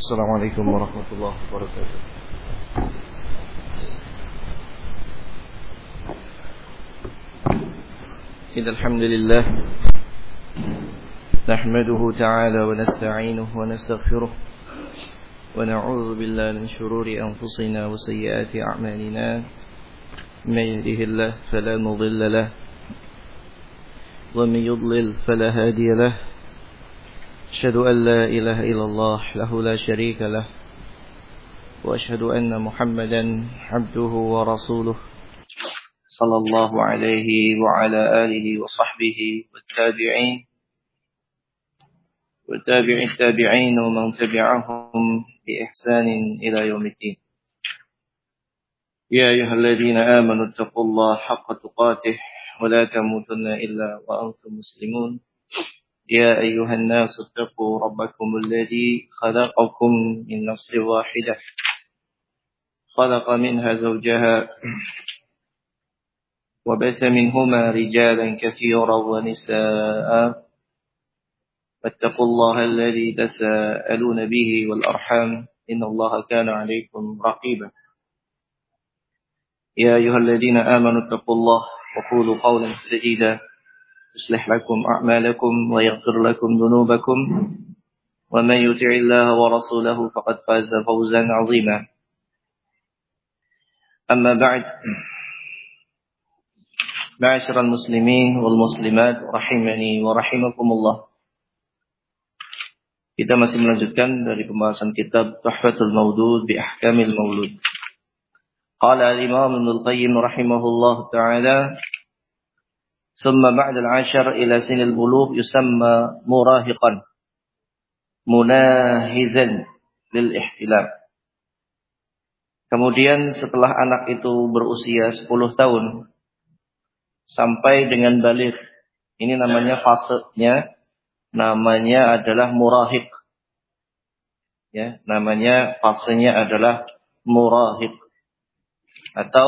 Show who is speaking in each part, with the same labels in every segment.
Speaker 1: السلام عليكم ورحمة الله وبركاته. إن الحمد لله نحمده تعالى ونستعينه ونستغفره ونعوذ بالله من شرور أنفسنا وسيئات أعمالنا. من يهده الله فلا مضل له ومن يضلل فلا هادي له. أشهد أن لا إله إلا الله له لا شريك له وأشهد أن محمدا عبده ورسوله صلى الله عليه وعلى آله وصحبه والتابعين ومن تبعهم بإحسان إلى يوم الدين. يا أيها الذين آمنوا اتقوا الله حق تقاته ولا تموتن إلا وأنتم مسلمون. يا أيها الناس اتقوا ربكم الذي خلقكم من نفس واحدة خلق منها زوجها وبث منهما رجالا كثيرا ونساء واتقوا الله الذي تساءلون به والأرحام إن الله كان عليكم رقيبا. يا أيها الذين آمنوا اتقوا الله وقولوا قولا سديدا يصلح لكم أعمالكم ويغفر لكم ذنوبكم ومن يطع الله ورسوله فقد فاز فوزا عظيما. أما بعد، معاشر المسلمين والmuslimat rahimani wa rahimakumullah. Kita masih melanjutkan dari pembahasan kitab Tuhfatul Mawdud bi Ahkamil Maulud. Qala al-Imam Ibnu Al-Qayyim rahimahullah ta'ala, ثم بعد العشر إلى سن البلوغ يسمى مراهقا مناهزا للاحتلام. Kemudian setelah anak itu berusia 10 tahun sampai dengan baligh, ini namanya fasenya, namanya adalah murahiq. Ya, namanya fasenya adalah murahiq atau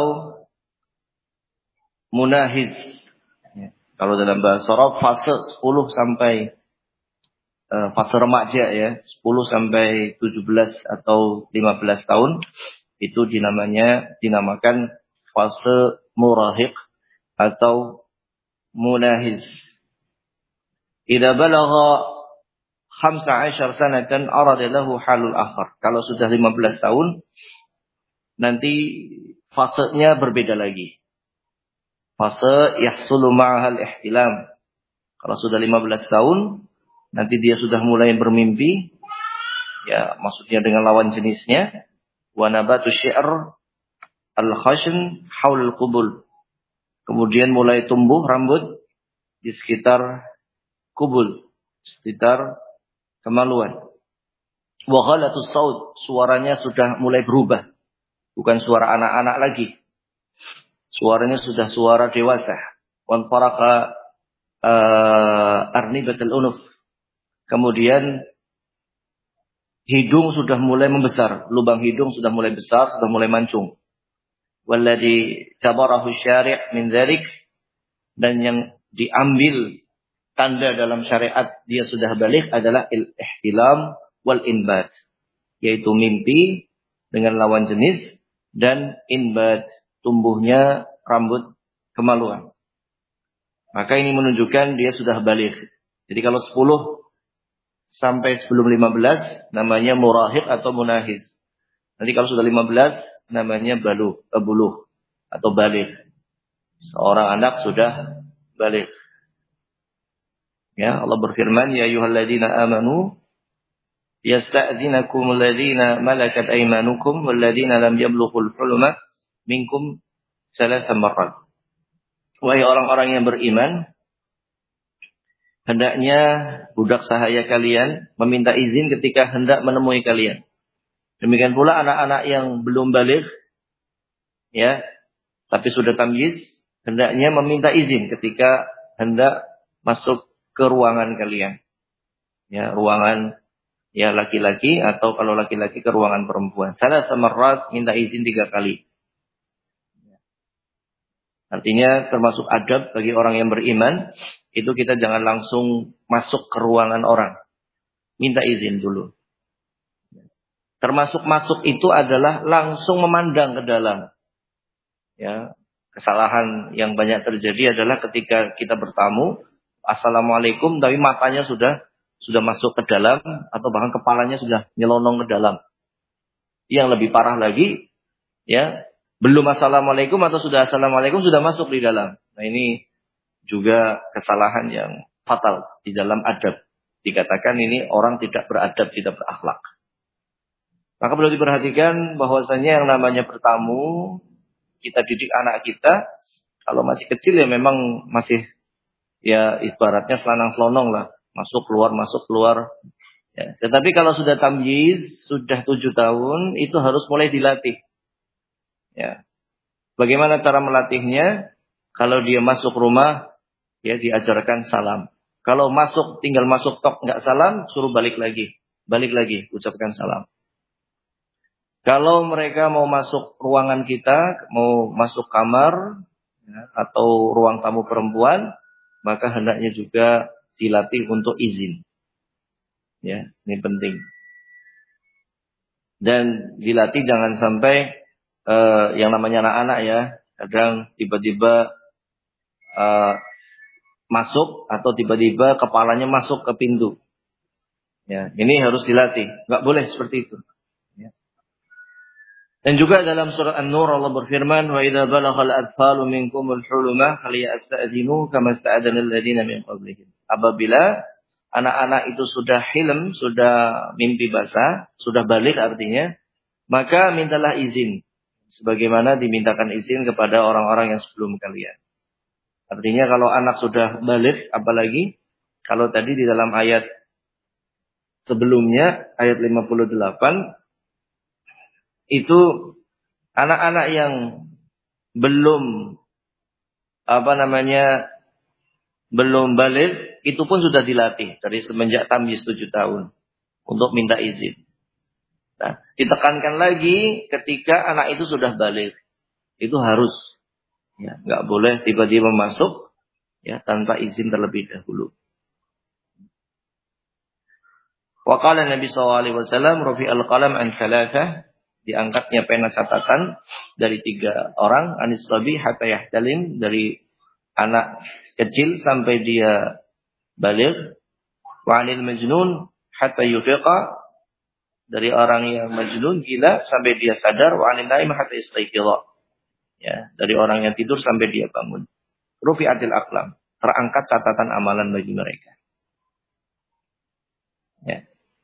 Speaker 1: munahiz. Kalau dalam bahasa Arab fase 10 sampai fase remaja ya, 10 sampai 17 atau 15 tahun itu dinamakan fase murahiq atau munahiz. Idza balagha 15 sanatan arada lahu halul akhar. Kalau sudah 15 tahun nanti fasenya berbeda lagi. Fase yahsulu ma'ahal ihtilam. Kalau sudah 15 tahun, nanti dia sudah mulai bermimpi. Ya, maksudnya dengan lawan jenisnya. Wa nabatu syi'r al-khashin haul al-qubul. Kemudian mulai tumbuh rambut di sekitar kubul, sekitar kemaluan. Wa ghalatus saut, suaranya sudah mulai berubah. Bukan suara anak-anak lagi. Suaranya sudah suara dewasa. Wan faraka arnibatul unuf. Kemudian hidung sudah mulai membesar, lubang hidung sudah mulai besar, sudah mulai mancung. Walladhi tabarahu syari' min dzalik, dan yang diambil tanda dalam syariat dia sudah baligh adalah ihtilam wal inbat, yaitu mimpi dengan lawan jenis dan inbat, tumbuhnya rambut kemaluan. Maka ini menunjukkan dia sudah baligh. Jadi kalau 10 sampai sebelum 15 namanya murahiq atau munahiz. Nanti kalau sudah 15 namanya buluh atau baligh. Seorang anak sudah baligh. Ya, Allah berfirman, ya ayyuhalladzina amanu yasta'dzinakumul ladzina malakat aymanukum walladzina lam yablughul huluma minkum salasa marrat. Wahai orang-orang yang beriman, hendaknya budak sahaya kalian meminta izin ketika hendak menemui kalian. Demikian pula anak-anak yang belum baligh, ya, tapi sudah tamyiz, hendaknya meminta izin ketika hendak masuk ke ruangan kalian. Ya, ruangan ya laki-laki atau kalau laki-laki ke ruangan perempuan. Salasa marrat, minta izin 3 kali. Artinya termasuk adab bagi orang yang beriman, itu kita jangan langsung masuk ke ruangan orang. Minta izin dulu. Termasuk masuk itu adalah langsung memandang ke dalam. Ya, kesalahan yang banyak terjadi adalah ketika kita bertamu, assalamualaikum, tapi matanya sudah masuk ke dalam atau bahkan kepalanya sudah nyelonong ke dalam. Yang lebih parah lagi, ya, belum assalamualaikum atau sudah assalamualaikum sudah masuk di dalam. Nah, ini juga kesalahan yang fatal di dalam adab. Dikatakan ini orang tidak beradab, tidak berakhlak. Maka perlu diperhatikan bahwasanya yang namanya bertamu, kita didik anak kita, kalau masih kecil ya memang masih ya ibaratnya selanang-selonong lah. Masuk keluar. Ya. Tetapi kalau sudah tamyiz, sudah 7 tahun, itu harus mulai dilatih. Ya. Bagaimana cara melatihnya? Kalau dia masuk rumah, ya diajarkan salam. Kalau tinggal masuk tok nggak salam, suruh balik lagi, ucapkan salam. Kalau mereka mau masuk ruangan kita, mau masuk kamar, ya, atau ruang tamu perempuan, maka hendaknya juga dilatih untuk izin. Ya, ini penting. Dan dilatih jangan sampai yang namanya anak-anak ya, kadang tiba-tiba masuk atau tiba-tiba kepalanya masuk ke pintu. Ya, ini harus dilatih. Nggak boleh seperti itu. Dan juga dalam surat An-Nur Allah berfirman, "Wa idza balaghal atfalu minkumul hulumah falyasta'dinu kama sta'adana alladziina min qablihim." Apabila anak-anak itu sudah hilm, sudah mimpi basah, sudah balik artinya, maka mintalah izin sebagaimana dimintakan izin kepada orang-orang yang sebelum kalian. Artinya kalau anak sudah balik, apalagi kalau tadi di dalam ayat sebelumnya ayat 58 itu anak-anak yang belum belum balik itu pun sudah dilatih dari semenjak tamyiz 7 tahun untuk minta izin. Nah, ditekankan lagi ketika anak itu sudah balik. Itu harus ya, enggak boleh tiba-tiba masuk ya tanpa izin terlebih dahulu. Wa qala Nabi sallallahu alaihi wasallam rafi'al qalam an thalathah, diangkatnya pena catatan dari 3 orang, anis sabi hatta yahtalim, dari anak kecil sampai dia baligh, wa anil majnun hatta yufiqa, dari orang yang majnun gila sampai dia sadar, wa anil naim hatta yastayqidha, ya, dari orang yang tidur sampai dia bangun. Rufi'atil aqlam, terangkat catatan amalan bagi mereka. Ya.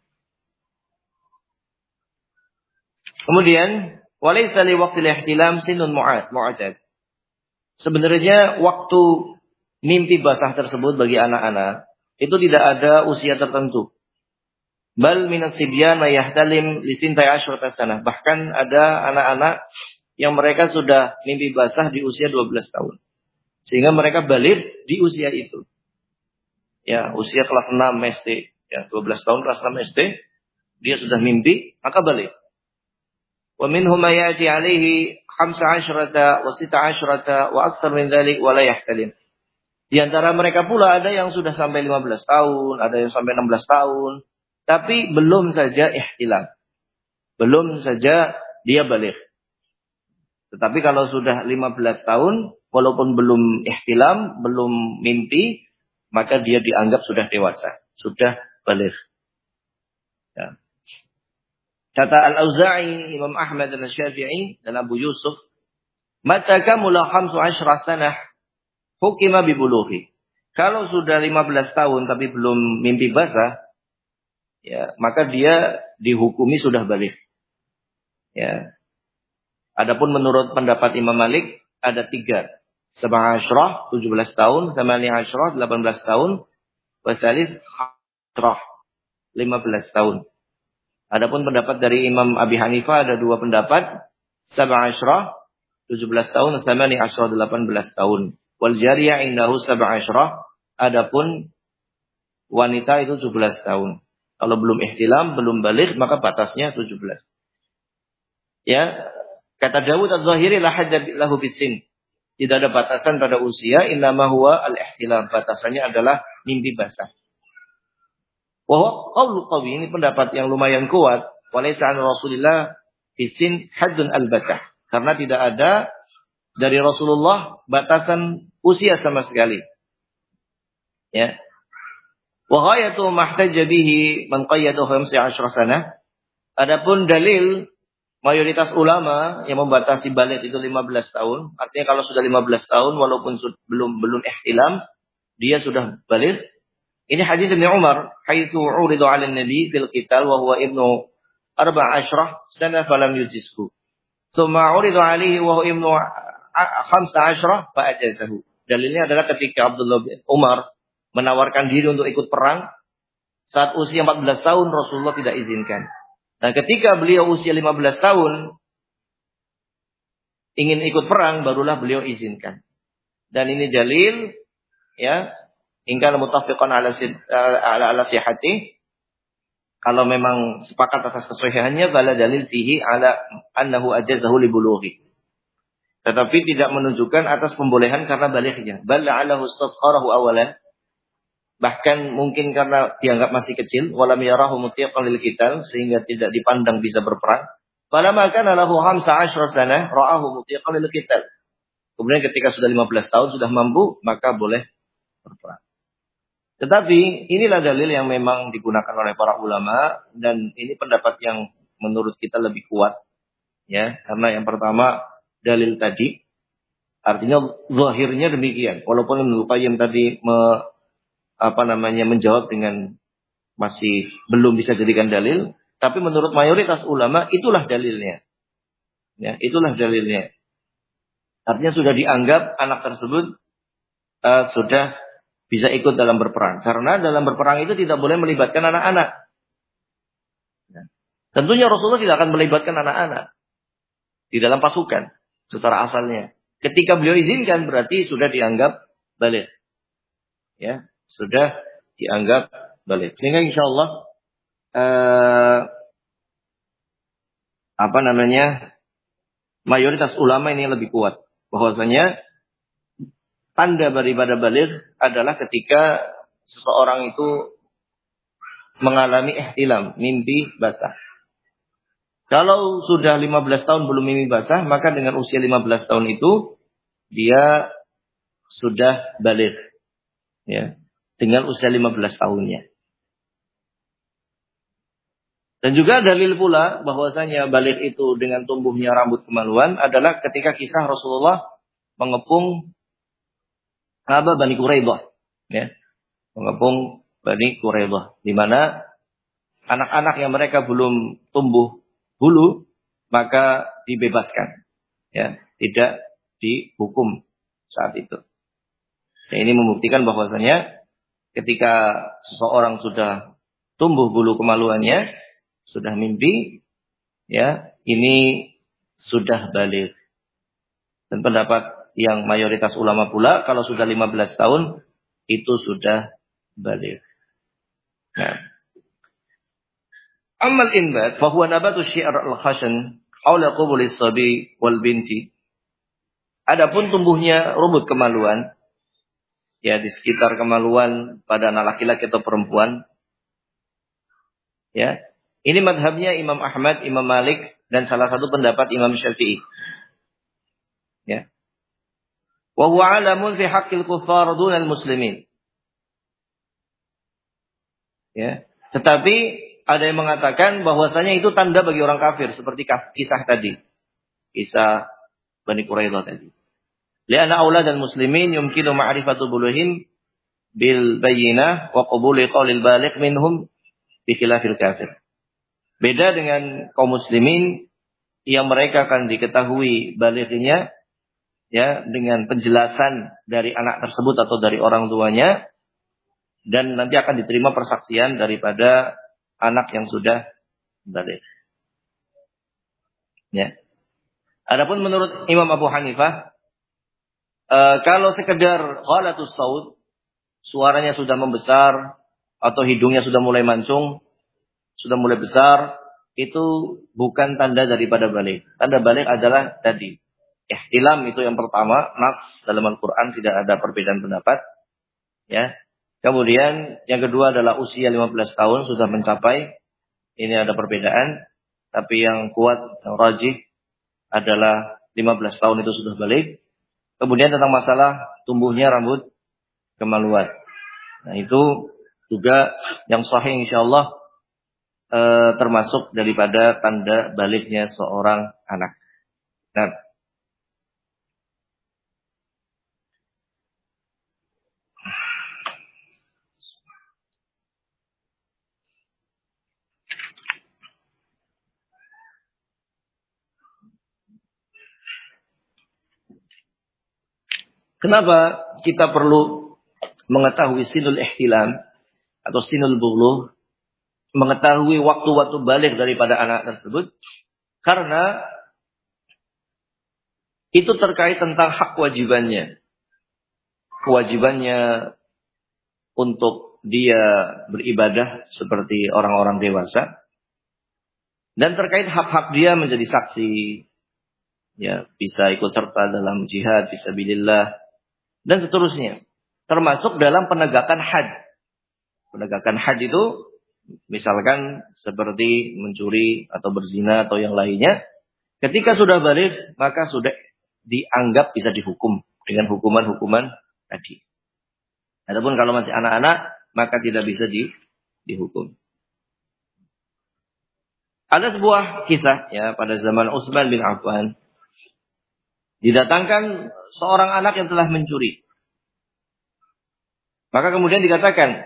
Speaker 1: Kemudian walaysa li waqtil ihtilam sinun mu'adad. Sebenarnya waktu mimpi basah tersebut bagi anak-anak itu tidak ada usia tertentu. Bal minas sibyan ma yahtalim li 12 sanah. Bahkan ada anak-anak yang mereka sudah mimpi basah di usia 12 tahun. Sehingga mereka balik di usia itu. Ya, usia kelas 6 SD, ya 12 tahun kelas 6 SD, dia sudah mimpi, maka balik. Wa minhum ma ya'ti 'alaihi 15 wa 16 wa aktsar min dzalik wa la yahtalim. Di antara mereka pula ada yang sudah sampai 15 tahun, ada yang sampai 16 tahun, tapi belum saja ihtilam. Belum saja dia balik. Tetapi kalau sudah 15 tahun, walaupun belum ihtilam, belum mimpi, maka dia dianggap sudah dewasa, sudah balik. Ya. Kata Al-Auza'i, Imam Ahmad dan Syafi'i dan Abu Yusuf, "Mata kamula 15 sanah hukima bibulughi." Kalau sudah 15 tahun tapi belum mimpi basah, ya, maka dia dihukumi sudah balik. Ya. Adapun menurut pendapat Imam Malik ada 3. 17 tahun, 18 tahun, wasalis 15 tahun. Adapun pendapat dari Imam Abi Hanifah ada 2 pendapat, 17 tahun, 18 tahun. Wal jariyah indahu 17, adapun wanita itu 17 tahun. Kalau belum ihtilam, belum balik, maka batasnya 17. Ya, kata Dawud Az-Zahiri la hadda lahu bisin. Tidak ada batasan pada usia, innama huwa al-ihtilam. Batasannya adalah mimpi basah. Wahwa qaulu qawi, ini pendapat yang lumayan kuat. walaysa 'an Rasulillah fi sin haddun albatah. Karena tidak ada dari Rasulullah batasan usia sama sekali. Ya. Wa ghayatu mahtajja bihi man qayyadahu 15 sanah. Adapun dalil mayoritas ulama yang membatasi baligh itu 15 tahun, artinya kalau sudah 15 tahun walaupun belum ihtilam, dia sudah baligh. Ini hadis Ibnu Umar, haitsu urida 'ala an-nabi fil qital wa huwa ibnu 14 sana falam yujizhu. Tsumma urida 'alaihi wa huwa ibnu 15 fa ajazahu. Dalilnya adalah ketika Abdullah bin Umar menawarkan diri untuk ikut perang saat usia 14 tahun, Rasulullah tidak izinkan. Nah, ketika beliau usia 15 tahun ingin ikut perang, barulah beliau izinkan. Dan ini dalil, ya, in kana muttafiqan ala sihhati, kalau memang sepakat atas kesahihannya, bala dalil fihi ala annahu ajazahu li bulughi. Tetapi tidak menunjukkan atas pembolehan karena balighnya. Bal la'allahu istasgharahu awalan. Bahkan mungkin karena dianggap masih kecil, walam yarahu mutiqan lil qital, sehingga tidak dipandang bisa berperang. Falamma kana lahu 15 sanah ra'ahu mutiqan lil qital. Kemudian ketika sudah 15 tahun sudah mampu, maka boleh berperang. Tetapi inilah dalil yang memang digunakan oleh para ulama, dan ini pendapat yang menurut kita lebih kuat, ya, karena yang pertama dalil tadi, artinya zahirnya demikian. Walaupun Ibnu Qayyim tadi menjawab dengan masih belum bisa jadikan dalil, tapi menurut mayoritas ulama itulah dalilnya. Ya, itulah dalilnya. Artinya sudah dianggap anak tersebut sudah bisa ikut dalam berperang. Karena dalam berperang itu tidak boleh melibatkan anak-anak. Ya. Tentunya Rasulullah tidak akan melibatkan anak-anak di dalam pasukan secara asalnya. Ketika beliau izinkan berarti sudah dianggap baligh. Ya, sudah dianggap baligh. Sehingga insyaallah mayoritas ulama ini lebih kuat bahwasanya tanda daripada baligh adalah ketika seseorang itu mengalami ihtilam, mimpi basah. Kalau sudah 15 tahun belum mimpi basah, maka dengan usia 15 tahun itu dia sudah baligh. Ya, dengan usia 15 tahunnya. Dan juga dalil pula bahwasanya baligh itu dengan tumbuhnya rambut kemaluan adalah ketika kisah Rasulullah mengepung Bani Quraidah, ya. Mengepung Bani Quraidah, di mana anak-anak yang mereka belum tumbuh bulu maka dibebaskan, ya, tidak dihukum saat itu. Ya, ini membuktikan bahwasanya ketika seseorang sudah tumbuh bulu kemaluannya, sudah mimpi, ya, ini sudah baligh. Dan pendapat yang mayoritas ulama pula, kalau sudah 15 tahun itu sudah baligh. Nah, amal inbat fa huwa nabatu syi'r al-khashan haula qubulis sabi wal binti. Adapun tumbuhnya rumput kemaluan, ya, di sekitar kemaluan pada anak laki-laki atau perempuan, ya, ini madhabnya Imam Ahmad, Imam Malik, dan salah satu pendapat Imam Syafi'i, ya. Wa huwa 'alamun fi haqqil kuffar dunal muslimin. Ya, tetapi ada yang mengatakan bahwasanya itu tanda bagi orang kafir seperti kisah tadi. Kisah Bani Quraidah tadi. Li'anna auladal muslimin yumkinu ma'rifatu buluhim bil bayyinah wa qabuli qaulil baligh minhum bi khilafil kafir. Beda dengan kaum muslimin yang mereka akan diketahui balighnya, ya, dengan penjelasan dari anak tersebut atau dari orang tuanya, dan nanti akan diterima persaksian daripada anak yang sudah baligh. Ya. Adapun menurut Imam Abu Hanifah, kalau sekedar ghalatus saut, suaranya sudah membesar atau hidungnya sudah mulai mancung, sudah mulai besar, itu bukan tanda daripada baligh. Tanda baligh adalah tadi ihtilam, itu yang pertama, nas dalam Al-Quran tidak ada perbedaan pendapat, ya. Kemudian yang kedua adalah usia 15 tahun sudah mencapai, ini ada perbedaan. Tapi yang kuat, yang rajih adalah 15 tahun itu sudah balik. Kemudian tentang masalah tumbuhnya rambut kemaluan. Nah itu juga yang sahih insyaallah termasuk daripada tanda baliknya seorang anak. Nah, kenapa kita perlu mengetahui sinul ihtilam atau sinul bulughh, mengetahui waktu-waktu balik daripada anak tersebut? Karena itu terkait tentang hak wajibannya. Kewajibannya untuk dia beribadah seperti orang-orang dewasa. Dan terkait hak-hak dia menjadi saksi. Ya, bisa ikut serta dalam jihad, fisabilillah. Dan seterusnya. Termasuk dalam penegakan had. Penegakan had itu misalkan seperti mencuri atau berzina atau yang lainnya. Ketika sudah balik, maka sudah dianggap bisa dihukum dengan hukuman-hukuman tadi. Adapun kalau masih anak-anak, maka tidak bisa dihukum. Ada sebuah kisah ya pada zaman Utsman bin Affan. Didatangkan seorang anak yang telah mencuri. Maka kemudian dikatakan,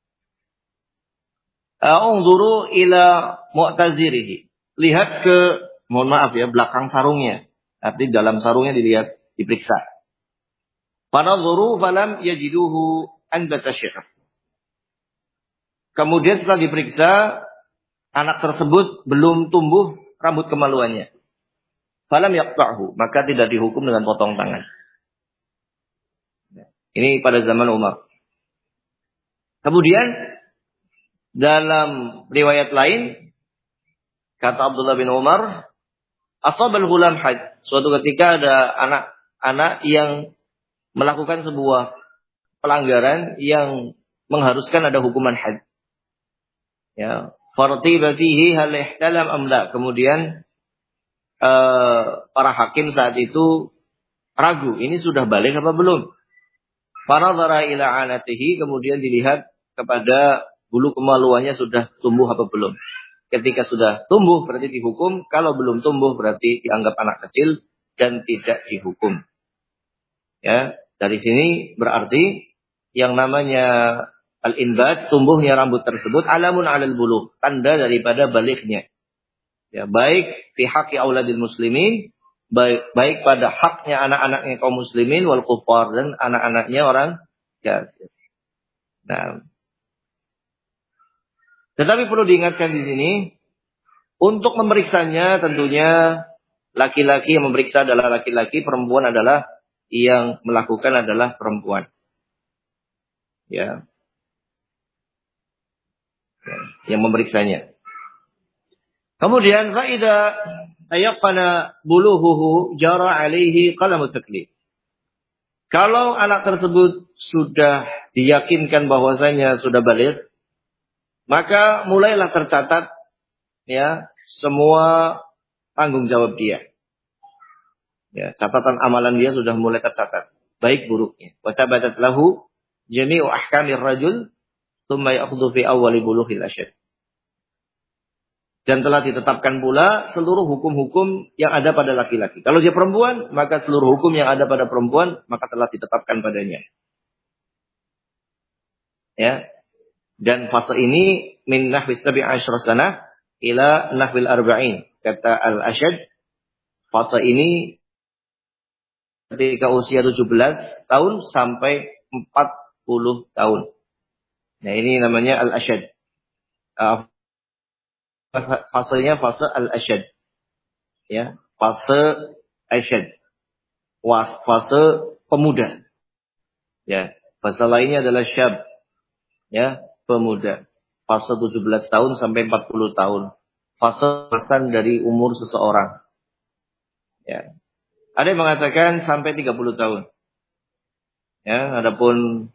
Speaker 1: "Unzuru ila mu'tazirihi." Lihat ke, mohon maaf ya, belakang sarungnya. Arti dalam sarungnya dilihat, diperiksa. Fanadhuru falam yajiduhu anbata syi'r. Kemudian setelah diperiksa, anak tersebut belum tumbuh rambut kemaluannya. Falam yaqta'hu, maka tidak dihukum dengan potong tangan. Ini pada zaman Umar. Kemudian dalam riwayat lain, kata Abdullah bin Umar, asabal ghulam had. Suatu ketika ada anak-anak yang melakukan sebuah pelanggaran yang mengharuskan ada hukuman had. Ya, fartiba fihi hal ihtalam am la. Kemudian para hakim saat itu ragu, ini sudah balik apa belum? Fanadhara ila anatihi, kemudian dilihat kepada bulu kemaluannya sudah tumbuh apa belum. Ketika sudah tumbuh berarti dihukum, kalau belum tumbuh berarti dianggap anak kecil dan tidak dihukum. Ya, dari sini berarti yang namanya al-inbat, tumbuhnya rambut tersebut, alamun alal bulugh, tanda daripada baliknya. Ya, baik fi haqqi auladil muslimin, baik pada haknya anak-anaknya kaum muslimin wal kuffar, dan anak-anaknya orang kafir. Nah, tetapi perlu diingatkan di sini, untuk memeriksanya tentunya laki-laki yang memeriksa adalah laki-laki, perempuan adalah yang melakukan adalah perempuan. Ya. Yang memeriksanya. Kemudian faida tayaqqana buluhuhu jara alaihi qalamut taklif. Kalau anak tersebut sudah diyakinkan bahwasanya sudah balik, maka mulailah tercatat ya semua tanggung jawab dia. Ya, catatan amalan dia sudah mulai tercatat, baik buruknya. Wa tabatat lahu jami'u ahkamir rajul tsumma ya'khudhu fi awwali bulughil asyad. Dan telah ditetapkan pula seluruh hukum-hukum yang ada pada laki-laki. Kalau dia perempuan, maka seluruh hukum yang ada pada perempuan maka telah ditetapkan padanya. Ya. Dan fase ini min nahwi 17 sanah ila nahwil arba'in. Kata Al-Asyad, fase ini ketika usia 17 tahun sampai 40 tahun. Nah, ini namanya Al-Asyad. Fasenya fase Al-Asyad. Ya, fase Asyad. Fase pemuda. Ya, fase lainnya adalah syab. Ya, pemuda. Fase 17 tahun sampai 40 tahun. Fase pesan dari umur seseorang. Ya. Ada yang mengatakan sampai 30 tahun. Ya, adapun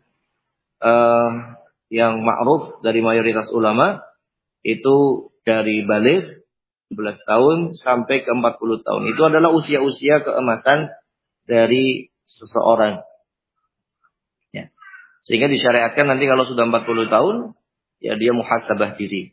Speaker 1: yang ma'ruf dari mayoritas ulama itu dari baligh 17 tahun sampai ke 40 tahun. Itu adalah usia-usia keemasan dari seseorang. Ya. Sehingga disyariatkan nanti kalau sudah 40 tahun, ya dia muhasabah diri.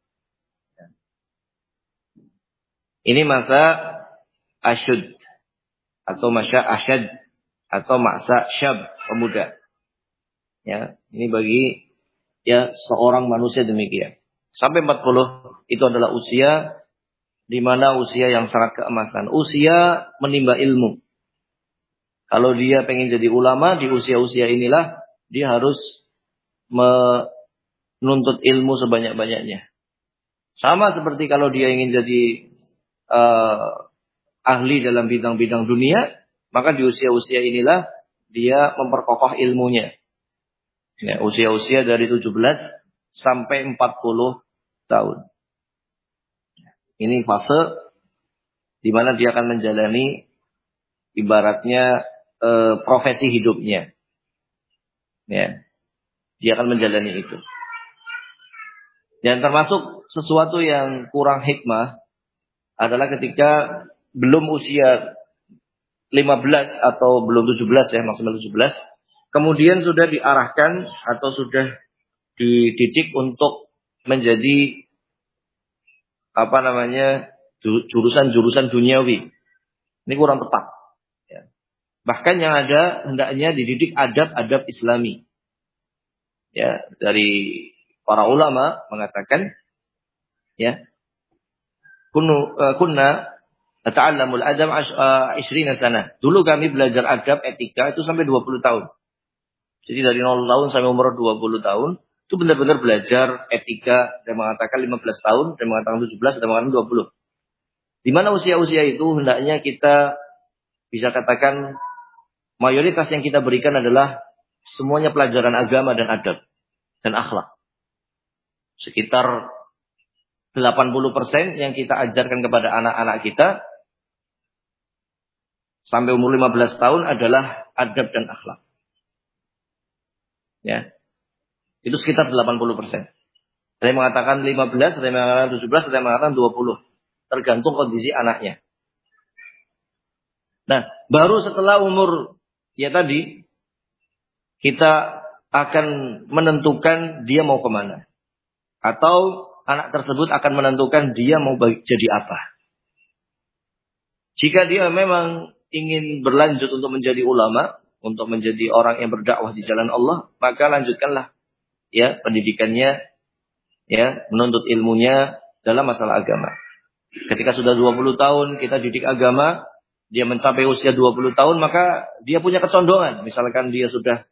Speaker 1: Ini masa asyud atau masa asyad atau masa syab, pemuda. Ya, ini bagi ya seorang manusia demikian. Sampai 40 itu adalah usia di mana usia yang sangat keemasan, usia menimba ilmu. Kalau dia pengen jadi ulama di usia-usia inilah dia harus menuntut ilmu sebanyak-banyaknya. Sama seperti kalau dia ingin jadi ahli dalam bidang-bidang dunia, maka di usia-usia inilah dia memperkokoh ilmunya. Ya, usia-usia dari 17 sampai 40 tahun. Ini fase di mana dia akan menjalani ibaratnya profesi hidupnya. Ya. Dia akan menjalani itu. Dan termasuk sesuatu yang kurang hikmah adalah ketika belum usia 15 atau belum 17 ya, maksimal 17, kemudian sudah diarahkan atau sudah dididik untuk menjadi jurusan-jurusan duniawi. Ini kurang tepat. Ya. Bahkan yang ada hendaknya dididik adab-adab Islami. Ya, dari para ulama mengatakan, ya, kunna nata'allamul adab 20 sana. Dulu kami belajar adab etika itu sampai 20 tahun. Jadi dari 0 tahun sampai umur 20 tahun itu benar-benar belajar etika. Ada yang mengatakan 15 tahun, ada yang mengatakan 17, ada yang mengatakan 20. Di mana usia-usia itu hendaknya kita bisa katakan mayoritas yang kita berikan adalah semuanya pelajaran agama dan adab dan akhlak. Sekitar 80% yang kita ajarkan kepada anak-anak kita sampai umur 15 tahun adalah adab dan akhlak. Ya. Itu sekitar 80%. Ada yang mengatakan 15, ada yang mengatakan 17, ada yang mengatakan 20. Tergantung kondisi anaknya. Nah, baru setelah umur ya tadi kita akan menentukan dia mau kemana. Atau anak tersebut akan menentukan dia mau jadi apa. Jika dia memang ingin berlanjut untuk menjadi ulama, untuk menjadi orang yang berdakwah di jalan Allah, maka lanjutkanlah ya pendidikannya, ya menuntut ilmunya dalam masalah agama. Ketika sudah 20 tahun kita didik agama, dia mencapai usia 20 tahun, maka dia punya kecondongan. Misalkan dia sudah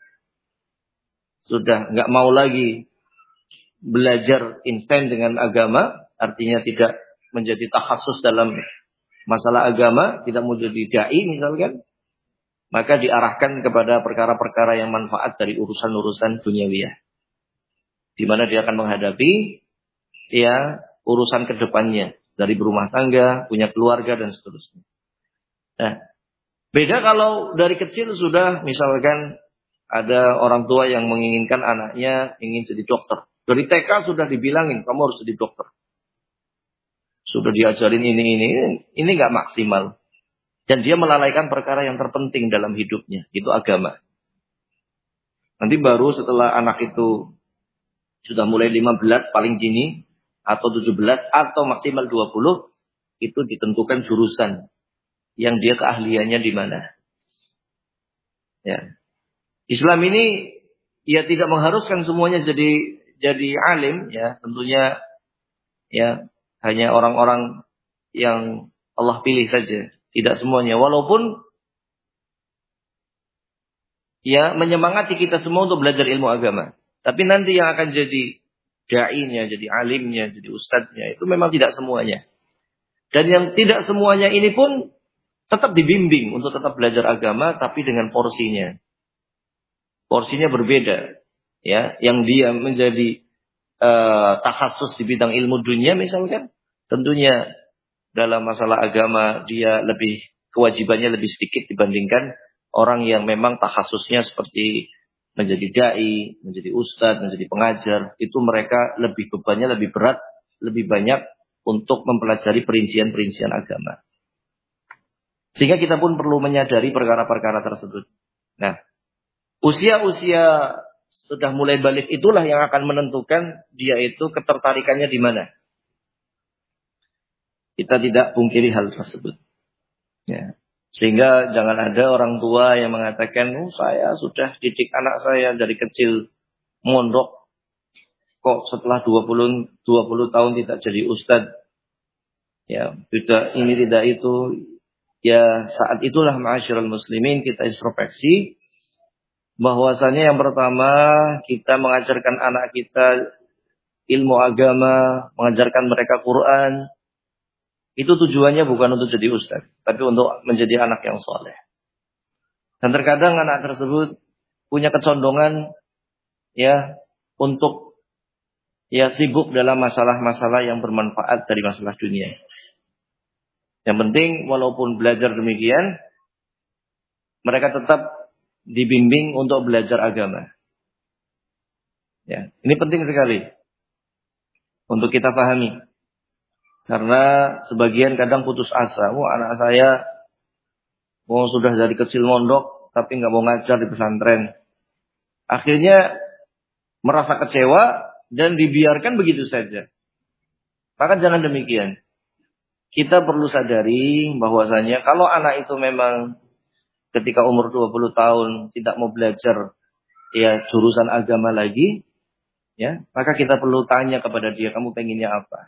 Speaker 1: nggak mau lagi belajar instan dengan agama, artinya tidak menjadi takhasus dalam masalah agama, tidak mau jadi dai misalkan, maka diarahkan kepada perkara-perkara yang manfaat dari urusan-urusan duniawiyah, di mana dia akan menghadapi ya urusan kedepannya dari berumah tangga, punya keluarga dan seterusnya. Nah, beda kalau dari kecil sudah misalkan ada orang tua yang menginginkan anaknya ingin jadi dokter. Dari TK sudah dibilangin kamu harus jadi dokter. Sudah diajarin ini nggak maksimal. Dan dia melalaikan perkara yang terpenting dalam hidupnya, itu agama. Nanti baru setelah anak itu sudah mulai 15 paling dini, atau 17, atau maksimal 20, itu ditentukan jurusan yang dia keahliannya di mana. Ya. Islam ini ya tidak mengharuskan semuanya jadi alim, ya tentunya ya hanya orang-orang yang Allah pilih saja, tidak semuanya. Walaupun ya menyemangati kita semua untuk belajar ilmu agama, tapi nanti yang akan jadi dai-nya, jadi alimnya, jadi ustadznya itu memang tidak semuanya. Dan yang tidak semuanya ini pun tetap dibimbing untuk tetap belajar agama, tapi dengan porsinya. Porsinya berbeda, ya. Yang dia menjadi takhasus di bidang ilmu dunia misalkan, tentunya dalam masalah agama dia kewajibannya lebih sedikit dibandingkan orang yang memang takhasusnya seperti menjadi dai, menjadi ustadz, menjadi pengajar. Itu mereka bebannya lebih berat, lebih banyak untuk mempelajari perincian-perincian agama. Sehingga kita pun perlu menyadari perkara-perkara tersebut. Nah, usia-usia sudah mulai balik itulah yang akan menentukan dia itu ketertarikannya di mana. Kita tidak pungkiri hal tersebut. Ya. Sehingga jangan ada orang tua yang mengatakan, saya sudah didik anak saya dari kecil mondok, kok setelah 20 tahun tidak jadi ustadz. Ya, tidak ini tidak itu. Ya, saat itulah ma'asyiral muslimin kita introspeksi bahwasanya yang pertama kita mengajarkan anak kita ilmu agama, mengajarkan mereka Quran. Itu tujuannya bukan untuk jadi ustaz, tapi untuk menjadi anak yang soleh. Dan terkadang anak tersebut punya kecondongan ya untuk ya sibuk dalam masalah-masalah yang bermanfaat dari masalah dunia. Yang penting walaupun belajar demikian, mereka tetap dibimbing untuk belajar agama. Ya, ini penting sekali untuk kita pahami. Karena sebagian kadang putus asa. Anak saya sudah dari kecil mondok, tapi nggak mau ngajar di pesantren. Akhirnya merasa kecewa dan dibiarkan begitu saja. Maka jangan demikian. Kita perlu sadari bahwasanya kalau anak itu memang ketika umur 20 tahun tidak mau belajar ya jurusan agama lagi, ya, maka kita perlu tanya kepada dia, kamu pengennya apa?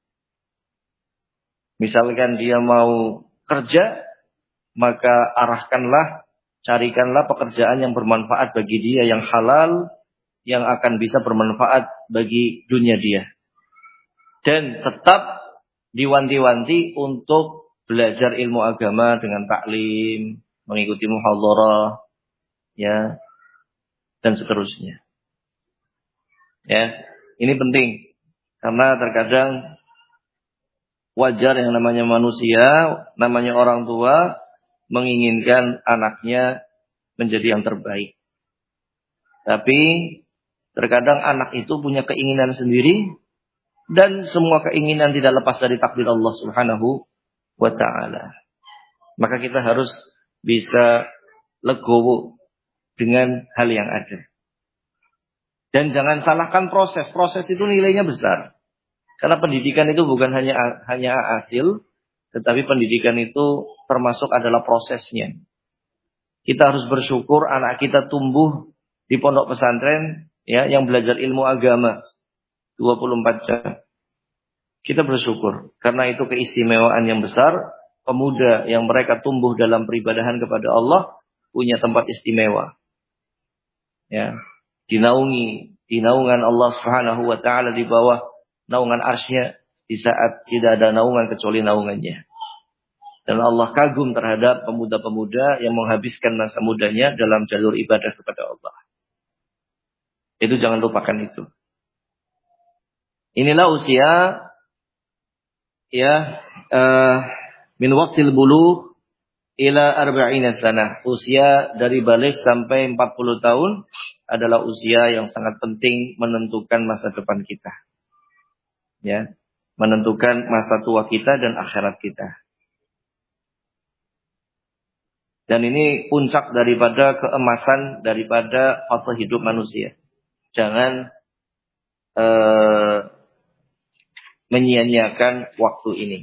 Speaker 1: Misalkan dia mau kerja, maka arahkanlah, carikanlah pekerjaan yang bermanfaat bagi dia, yang halal, yang akan bisa bermanfaat bagi dunia dia. Dan tetap diwanti-wanti untuk belajar ilmu agama dengan taklim, mengikuti muhadharah, ya, dan seterusnya. Ya, ini penting karena terkadang wajar yang namanya manusia, namanya orang tua menginginkan anaknya menjadi yang terbaik. Tapi terkadang anak itu punya keinginan sendiri dan semua keinginan tidak lepas dari takdir Allah Subhanahu wa taala. Maka kita harus bisa legowo dengan hal yang ada. Dan jangan salahkan proses. Proses itu nilainya besar. Karena pendidikan itu bukan hanya hasil, tetapi pendidikan itu termasuk adalah prosesnya. Kita harus bersyukur anak kita tumbuh di pondok pesantren ya yang belajar ilmu agama 24 jam. Kita bersyukur karena itu keistimewaan yang besar. Pemuda yang mereka tumbuh dalam peribadahan kepada Allah punya tempat istimewa. Ya, dinaungan Allah Subhanahu wa taala di bawah naungan arsy-Nya di saat tidak ada naungan kecuali naungannya. Dan Allah kagum terhadap pemuda-pemuda yang menghabiskan masa mudanya dalam jalur ibadah kepada Allah. Itu jangan lupakan itu. Inilah usia ya min waqtil bulugh ila arba'ina sanah. Usia dari balik sampai 40 tahun adalah usia yang sangat penting menentukan masa depan kita. Ya, menentukan masa tua kita dan akhirat kita. Dan ini puncak daripada keemasan daripada fase hidup manusia. Jangan menyia-nyiakan waktu ini.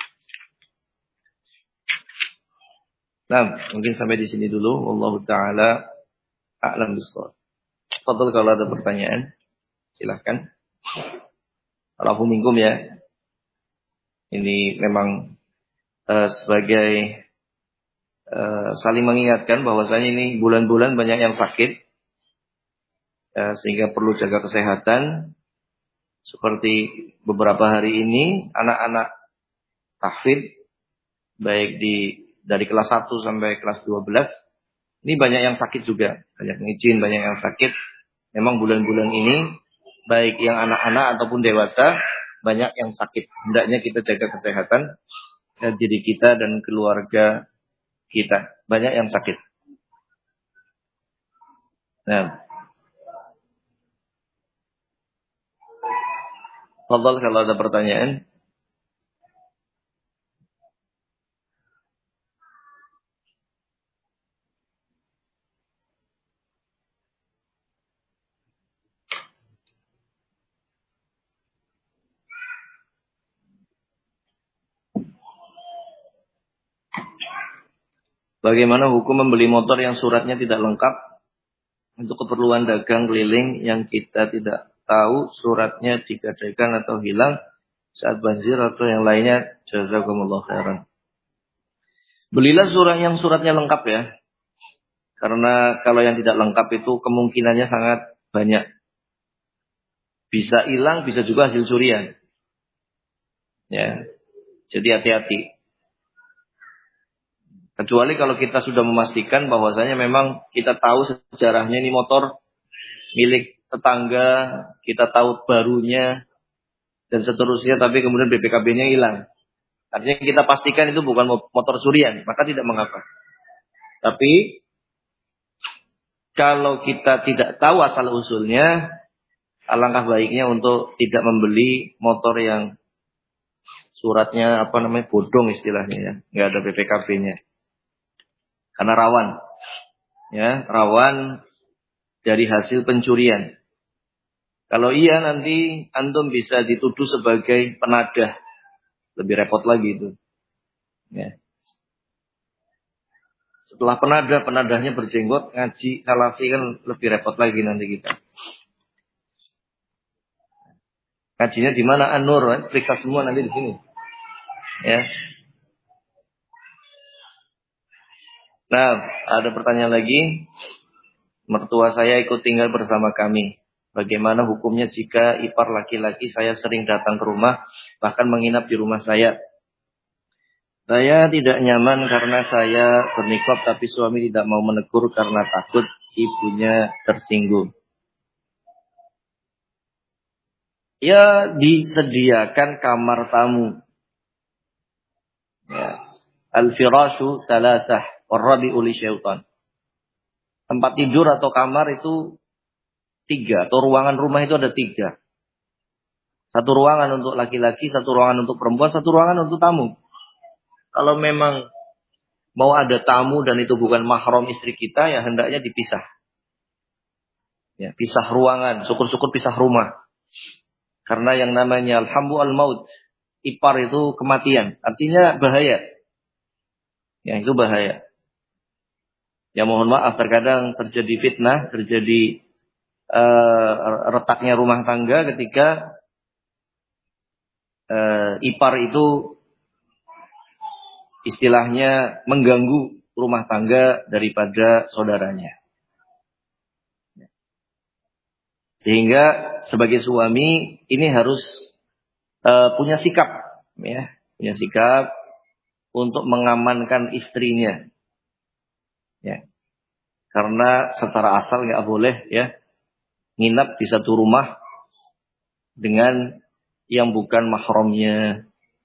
Speaker 1: Nah, mungkin sampai di sini dulu. Wallahu taala a'lam bishawab. Fadhil kalau ada pertanyaan, silakan. Allahu minkum ya. Ini memang sebagai saling mengingatkan bahwasanya ini bulan-bulan banyak yang sakit, sehingga perlu jaga kesehatan. Seperti beberapa hari ini anak-anak tahfidz baik dari kelas 1 sampai kelas 12 ini banyak yang sakit juga, banyak izin, banyak yang sakit. Memang bulan-bulan ini baik yang anak-anak ataupun dewasa banyak yang sakit. Hendaknya kita jaga kesehatan diri kita dan keluarga kita. Banyak yang sakit. Nah, fadhal kalau ada pertanyaan. Bagaimana hukum membeli motor yang suratnya tidak lengkap untuk keperluan dagang keliling yang kita tidak tahu suratnya digadaikan atau hilang saat banjir atau yang lainnya? Jazakumullah khairan. Belilah suratnya lengkap ya. Karena kalau yang tidak lengkap itu kemungkinannya sangat banyak. Bisa hilang, bisa juga hasil curian. Ya. Jadi hati-hati. Kecuali kalau kita sudah memastikan bahwasanya memang kita tahu sejarahnya ini motor milik tetangga, kita tahu barunya dan seterusnya, tapi kemudian BPKB-nya hilang. Artinya kita pastikan itu bukan motor curian, maka tidak mengapa. Tapi kalau kita tidak tahu asal usulnya, alangkah baiknya untuk tidak membeli motor yang suratnya bodong istilahnya ya, nggak ada BPKB-nya. Karena rawan dari hasil pencurian. Kalau iya nanti antum bisa dituduh sebagai penadah, lebih repot lagi itu. Ya. Setelah penadahnya berjenggot, ngaji salafi kan lebih repot lagi nanti kita. Ngajinya di mana? An-Nur, periksa semua nanti di sini. Ya. Nah, ada pertanyaan lagi. Mertua saya ikut tinggal bersama kami. Bagaimana hukumnya jika ipar laki-laki saya sering datang ke rumah, bahkan menginap di rumah saya? Saya tidak nyaman karena saya berniqab, tapi suami tidak mau menegur karena takut ibunya tersinggung. Ya, disediakan kamar tamu. Ya. Al-firashu salasah, warrabi'u li syaitan. Tempat tidur atau kamar itu 3, atau ruangan rumah itu ada 3. Satu ruangan untuk laki-laki, satu ruangan untuk perempuan, satu ruangan untuk tamu. Kalau memang mau ada tamu dan itu bukan mahram istri kita, ya hendaknya dipisah. Ya, pisah ruangan, syukur-syukur pisah rumah. Karena yang namanya alhambu al-maut, ipar itu kematian, artinya bahaya. Ya, itu bahaya. Ya mohon maaf, terkadang terjadi fitnah, terjadi retaknya rumah tangga ketika ipar itu istilahnya mengganggu rumah tangga daripada saudaranya. Sehingga sebagai suami ini harus punya sikap, ya, punya sikap untuk mengamankan istrinya, ya. Karena secara asal nggak boleh ya nginap di satu rumah dengan yang bukan mahramnya.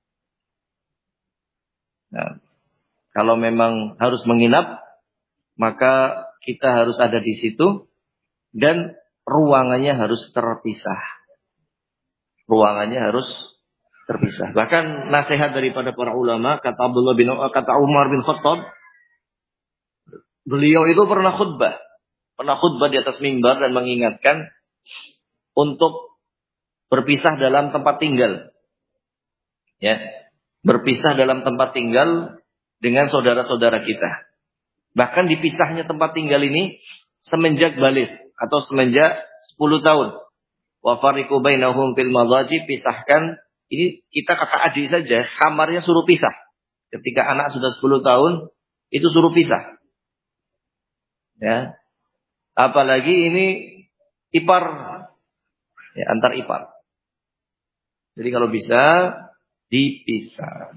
Speaker 1: Nah, kalau memang harus menginap, maka kita harus ada di situ dan ruangannya harus terpisah. Ruangannya harus terpisah. Bahkan nasihat daripada para ulama, kata Umar bin Khattab, beliau itu pernah khutbah di atas mimbar dan mengingatkan untuk berpisah dalam tempat tinggal. Ya, berpisah dalam tempat tinggal dengan saudara-saudara kita. Bahkan dipisahnya tempat tinggal ini semenjak balik atau semenjak 10 tahun. Wa fariqu bainahum fil madaji, pisahkan. Ini kita kakak adik saja, kamarnya suruh pisah. Ketika anak sudah 10 tahun, itu suruh pisah. Ya. Apalagi ini ipar, ya, antar ipar. Jadi kalau bisa dipisah.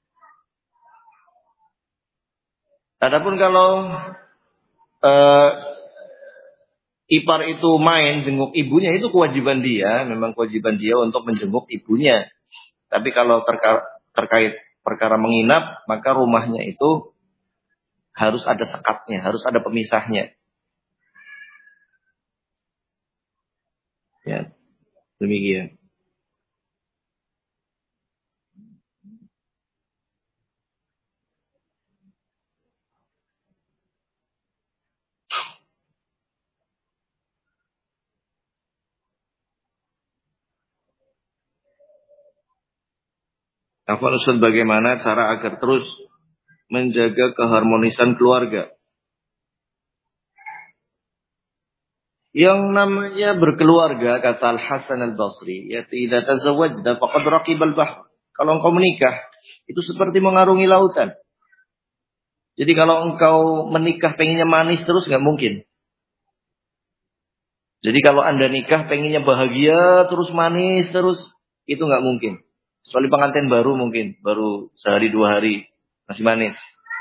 Speaker 1: Adapun kalau ipar itu main jenguk ibunya, itu kewajiban dia, memang kewajiban dia untuk menjenguk ibunya. Tapi kalau terkait perkara menginap, maka rumahnya itu harus ada sekatnya, harus ada pemisahnya. Ya, demikian. Afwan Ustaz, bagaimana cara agar terus menjaga keharmonisan keluarga. Yang namanya berkeluarga, kata Al-Hasan Al-Basri, yaitu idza tazawwajta faqad raqibal bahr. Kalau engkau menikah, itu seperti mengarungi lautan. Jadi kalau engkau menikah pengennya manis terus, nggak mungkin. Jadi kalau Anda nikah pengennya bahagia terus, manis terus, itu nggak mungkin. Kecuali pengantin baru mungkin, baru sehari 2 hari masih manis.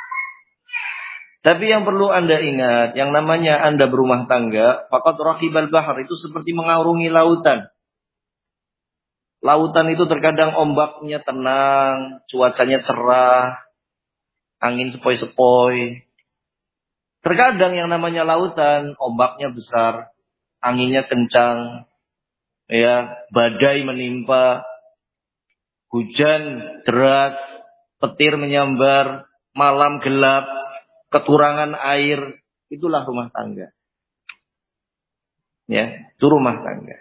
Speaker 1: Tapi yang perlu Anda ingat, yang namanya Anda berumah tangga, faqad raqibal bahr, itu seperti mengarungi lautan. Lautan itu terkadang ombaknya tenang, cuacanya cerah, angin sepoi-sepoi. Terkadang yang namanya lautan, ombaknya besar, anginnya kencang, ya, badai menimpa, hujan deras, petir menyambar, malam gelap, kekurangan air, itulah rumah tangga. Ya, itu rumah tangga.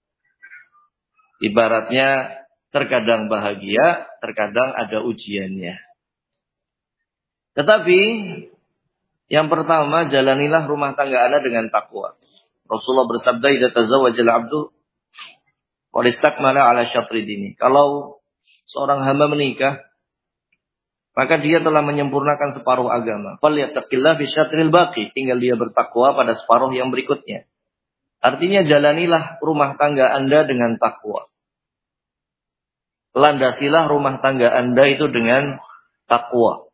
Speaker 1: Ibaratnya terkadang bahagia, terkadang ada ujiannya. Tetapi yang pertama, jalanilah rumah tangga Anda dengan takwa. Rasulullah bersabda, "Idza tazawwajal 'abdu wa istakmala 'ala syatri dini." Kalau seorang hamba menikah, maka dia telah menyempurnakan separuh agama. Falyattaqillah fi syatril baqi, tinggal dia bertakwa pada separuh yang berikutnya. Artinya jalanilah rumah tangga Anda dengan takwa. Landasilah rumah tangga Anda itu dengan takwa.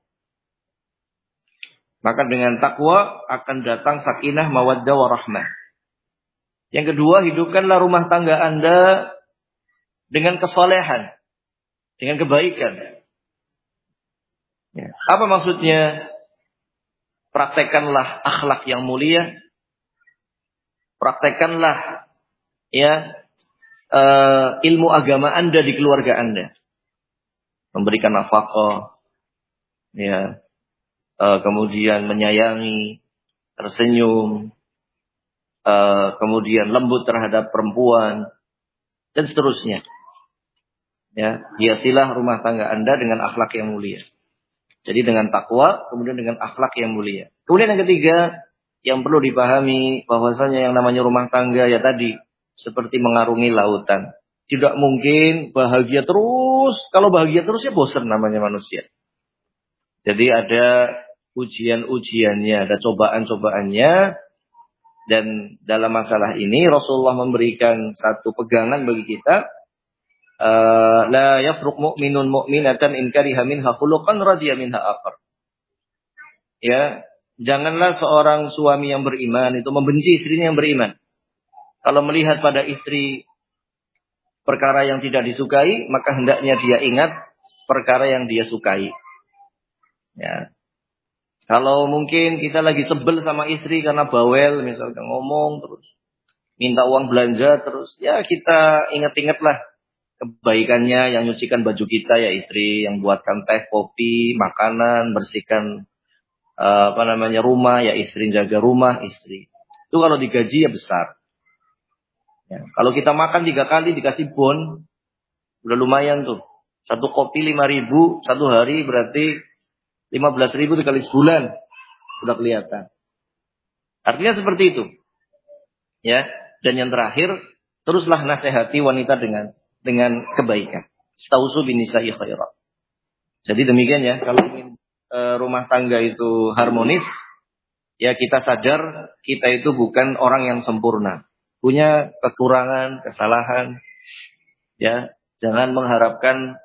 Speaker 1: Maka dengan takwa akan datang sakinah, mawaddah, warahmah. Yang kedua, hidupkanlah rumah tangga Anda dengan kesolehan, dengan kebaikan. Ya. Apa maksudnya? Praktekkanlah akhlak yang mulia. Praktekkanlah ya ilmu agama Anda di keluarga Anda. Memberikan nafkah, ya, kemudian menyayangi, tersenyum, kemudian lembut terhadap perempuan, dan seterusnya. Ya, hiasilah rumah tangga Anda dengan akhlak yang mulia. Jadi dengan takwa, kemudian dengan akhlak yang mulia. Kemudian yang ketiga, yang perlu dipahami bahwasanya yang namanya rumah tangga ya tadi seperti mengarungi lautan. Tidak mungkin bahagia terus. Kalau bahagia terus ya bosan namanya manusia. Jadi ada ujian-ujiannya, ada cobaan-cobaannya. Dan dalam masalah ini Rasulullah memberikan satu pegangan bagi kita. La yafruq mu'minun mu'minatan in kariha minha khuluqan radiya minha akhar. Ya, janganlah seorang suami yang beriman itu membenci istrinya yang beriman. Kalau melihat pada istri perkara yang tidak disukai, maka hendaknya dia ingat perkara yang dia sukai. Ya. Kalau mungkin kita lagi sebel sama istri karena bawel, misalkan ngomong terus, minta uang belanja terus, ya kita ingat-ingatlah kebaikannya, yang nyucikan baju kita ya istri, yang buatkan teh, kopi, makanan, bersihkan rumah ya istri, jaga rumah istri. Itu kalau digaji ya besar. Ya, kalau kita makan 3 kali dikasih bon, udah lumayan tuh. Satu kopi 5.000 satu hari berarti 15.000 dikali sebulan, udah kelihatan. Artinya seperti itu. Ya, dan yang terakhir, teruslah nasihati wanita dengan kebaikan. Stausu binisa'i khairat. Jadi demikian ya, kalau ingin rumah tangga itu harmonis, ya kita sadar kita itu bukan orang yang sempurna. Punya kekurangan, kesalahan. Ya, jangan mengharapkan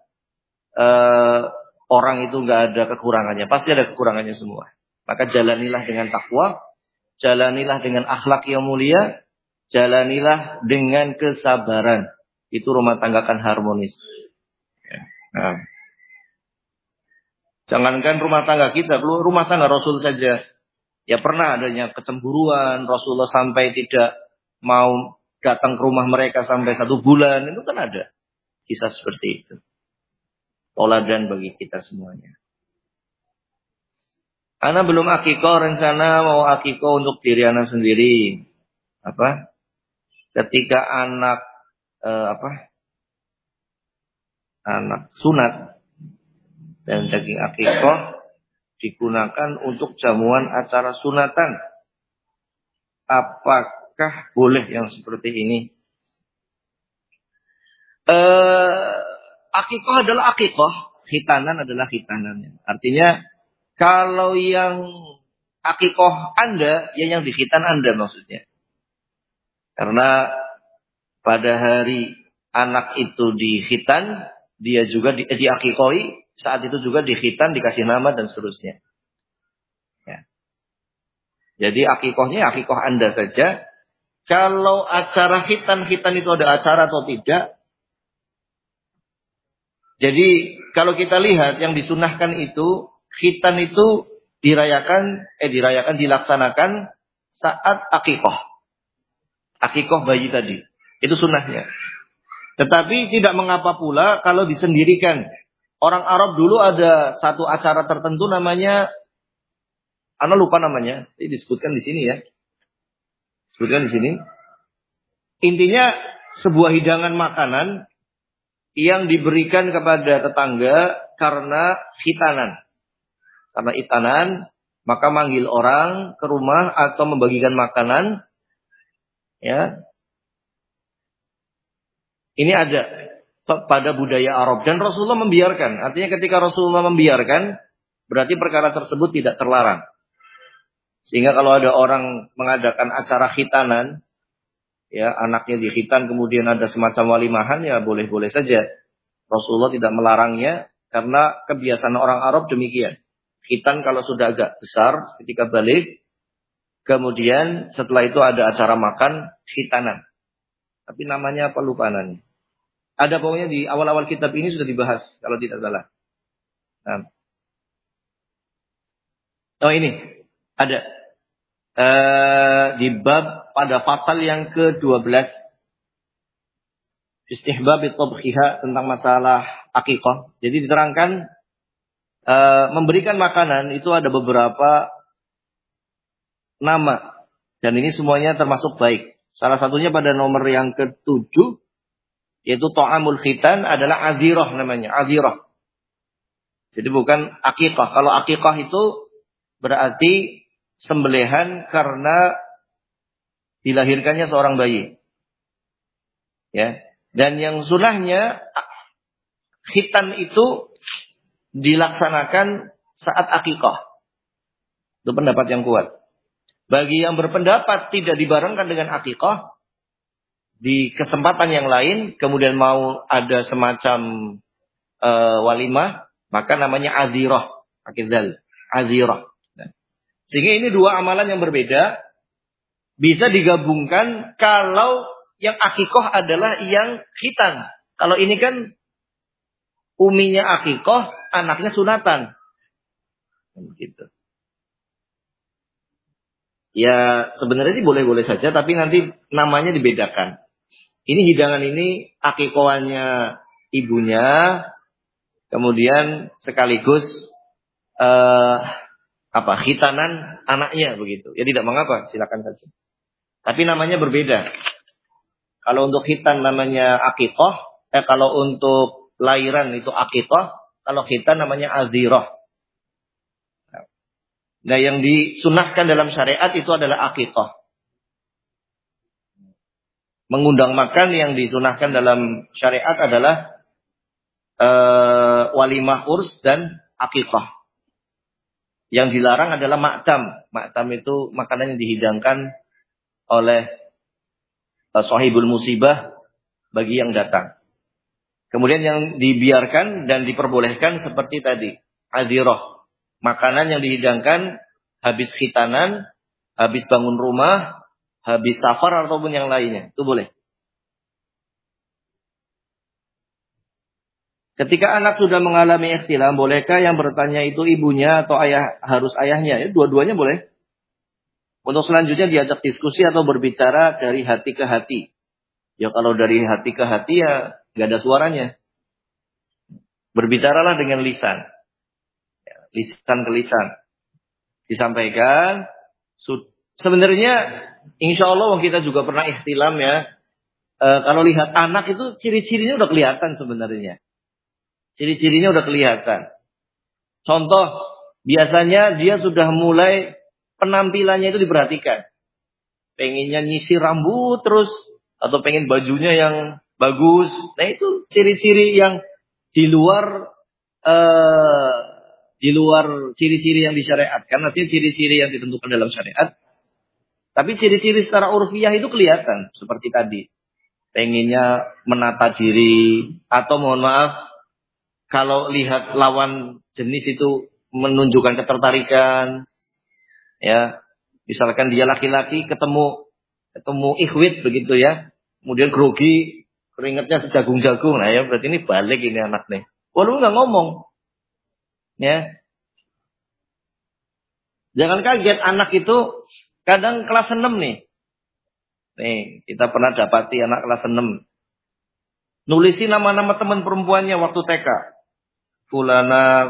Speaker 1: orang itu nggak ada kekurangannya. Pasti ada kekurangannya semua. Maka jalanilah dengan takwa, jalanilah dengan akhlak yang mulia, jalanilah dengan kesabaran. Itu rumah tangga akan harmonis. Ya. Nah. Jangankan rumah tangga kita, rumah tangga Rasul saja. Ya pernah adanya kecemburuan, Rasulullah sampai tidak mau datang ke rumah mereka sampai 1 bulan. Itu kan ada kisah seperti itu. Toladan bagi kita semuanya. Ana belum akikoh, rencana mau akikoh untuk diri ana sendiri. Ketika anak anak sunat dan daging akikoh digunakan untuk jamuan acara sunatan. Apakah boleh yang seperti ini? Akikoh adalah akikoh, khitanan adalah khitanannya. Artinya kalau yang akikoh Anda, ya yang dikhitan Anda maksudnya. Karena pada hari anak itu dikhitan, dia juga diakikoi, saat itu juga dikhitan, dikasih nama dan seterusnya. Ya. Jadi akikohnya akikoh Anda saja. Kalau acara khitan itu ada acara atau tidak. Jadi kalau kita lihat yang disunahkan itu, khitan itu dilaksanakan saat akikoh. Akikoh bayi tadi. Itu sunnahnya. Tetapi tidak mengapa pula kalau disendirikan. Orang Arab dulu ada satu acara tertentu namanya, ana lupa namanya, ini disebutkan di sini ya. Disebutkan di sini. Intinya sebuah hidangan makanan yang diberikan kepada tetangga karena khitanan. Karena khitanan, maka manggil orang ke rumah atau membagikan makanan. Ya. Ini ada pada budaya Arab dan Rasulullah membiarkan. Artinya ketika Rasulullah membiarkan, berarti perkara tersebut tidak terlarang. Sehingga kalau ada orang mengadakan acara khitanan, ya anaknya dikhitan kemudian ada semacam walimahan, ya boleh-boleh saja. Rasulullah tidak melarangnya karena kebiasaan orang Arab demikian. Khitan kalau sudah agak besar ketika balik, kemudian setelah itu ada acara makan khitanan. Tapi namanya apa lupa nanti. Ada pokoknya di awal-awal kitab ini sudah dibahas kalau tidak salah. Nah. Oh ini ada di bab pada pasal yang ke-12 istihbab at-tabkhiyah tentang masalah akikah. Jadi diterangkan memberikan makanan itu ada beberapa nama dan ini semuanya termasuk baik. Salah satunya pada nomor yang ke-7 yaitu ta'amul khitan adalah azirah namanya, azirah. Jadi bukan akikah. Kalau akikah itu berarti sembelihan karena dilahirkannya seorang bayi. Ya. Dan yang sunahnya khitan itu dilaksanakan saat akikah. Itu pendapat yang kuat. Bagi yang berpendapat tidak dibarengkan dengan akikah, di kesempatan yang lain, kemudian mau ada semacam walimah, maka namanya azirah. Akidal, azirah. Sehingga ini dua amalan yang berbeda, bisa digabungkan kalau yang akikah adalah yang khitan. Kalau ini kan uminya akikah, anaknya sunatan. Begitu. Ya sebenarnya sih boleh-boleh saja, tapi nanti namanya dibedakan. Ini hidangan ini akikohannya ibunya, kemudian sekaligus khitanan anaknya begitu. Ya tidak mengapa, silakan saja. Tapi namanya berbeda. Kalau untuk khitan namanya akikoh, kalau untuk lahiran itu akikoh, kalau khitan namanya azirah. Nah, yang disunahkan dalam syariat itu adalah akikah. Mengundang makan yang disunahkan dalam syariat adalah walimah urs dan akikah. Yang dilarang adalah maktam. Maktam itu makanan yang dihidangkan oleh sahibul musibah bagi yang datang. Kemudian yang dibiarkan dan diperbolehkan seperti tadi, azirah. Makanan yang dihidangkan habis khitanan, habis bangun rumah, habis safar ataupun yang lainnya. Itu boleh. Ketika anak sudah mengalami ikhtilam, bolehkah yang bertanya itu ibunya atau harus ayahnya? Ya, dua-duanya boleh. Untuk selanjutnya diajak diskusi atau berbicara dari hati ke hati. Ya kalau dari hati ke hati ya nggak ada suaranya. Berbicaralah dengan lisan. Lisan ke lisan. Disampaikan. Sebenarnya insya Allah kita juga pernah ikhtilam ya. Kalau lihat anak itu ciri-cirinya udah kelihatan sebenarnya. Ciri-cirinya udah kelihatan. Contoh Biasanya dia sudah mulai penampilannya itu diperhatikan. Pengennya nyisir rambut terus, atau pengen bajunya yang bagus. Nah itu ciri-ciri yang di luar ciri-ciri yang disyariatkan. Artinya ciri-ciri yang ditentukan dalam syariat. Tapi ciri-ciri secara urfiah itu kelihatan. Seperti tadi. Pengennya menata diri. Atau mohon maaf, kalau lihat lawan jenis itu menunjukkan ketertarikan. Ya, misalkan dia laki-laki ketemu ikhwit begitu ya. Kemudian grogi, keringatnya sejagung-jagung. Nah ya berarti ini balik ini anak nih. Walaupun nggak ngomong. Ya. Jangan kaget, anak itu kadang kelas 6 nih. Nih, kita pernah dapati anak kelas 6. Nulisi nama-nama teman perempuannya waktu TK. Fulana.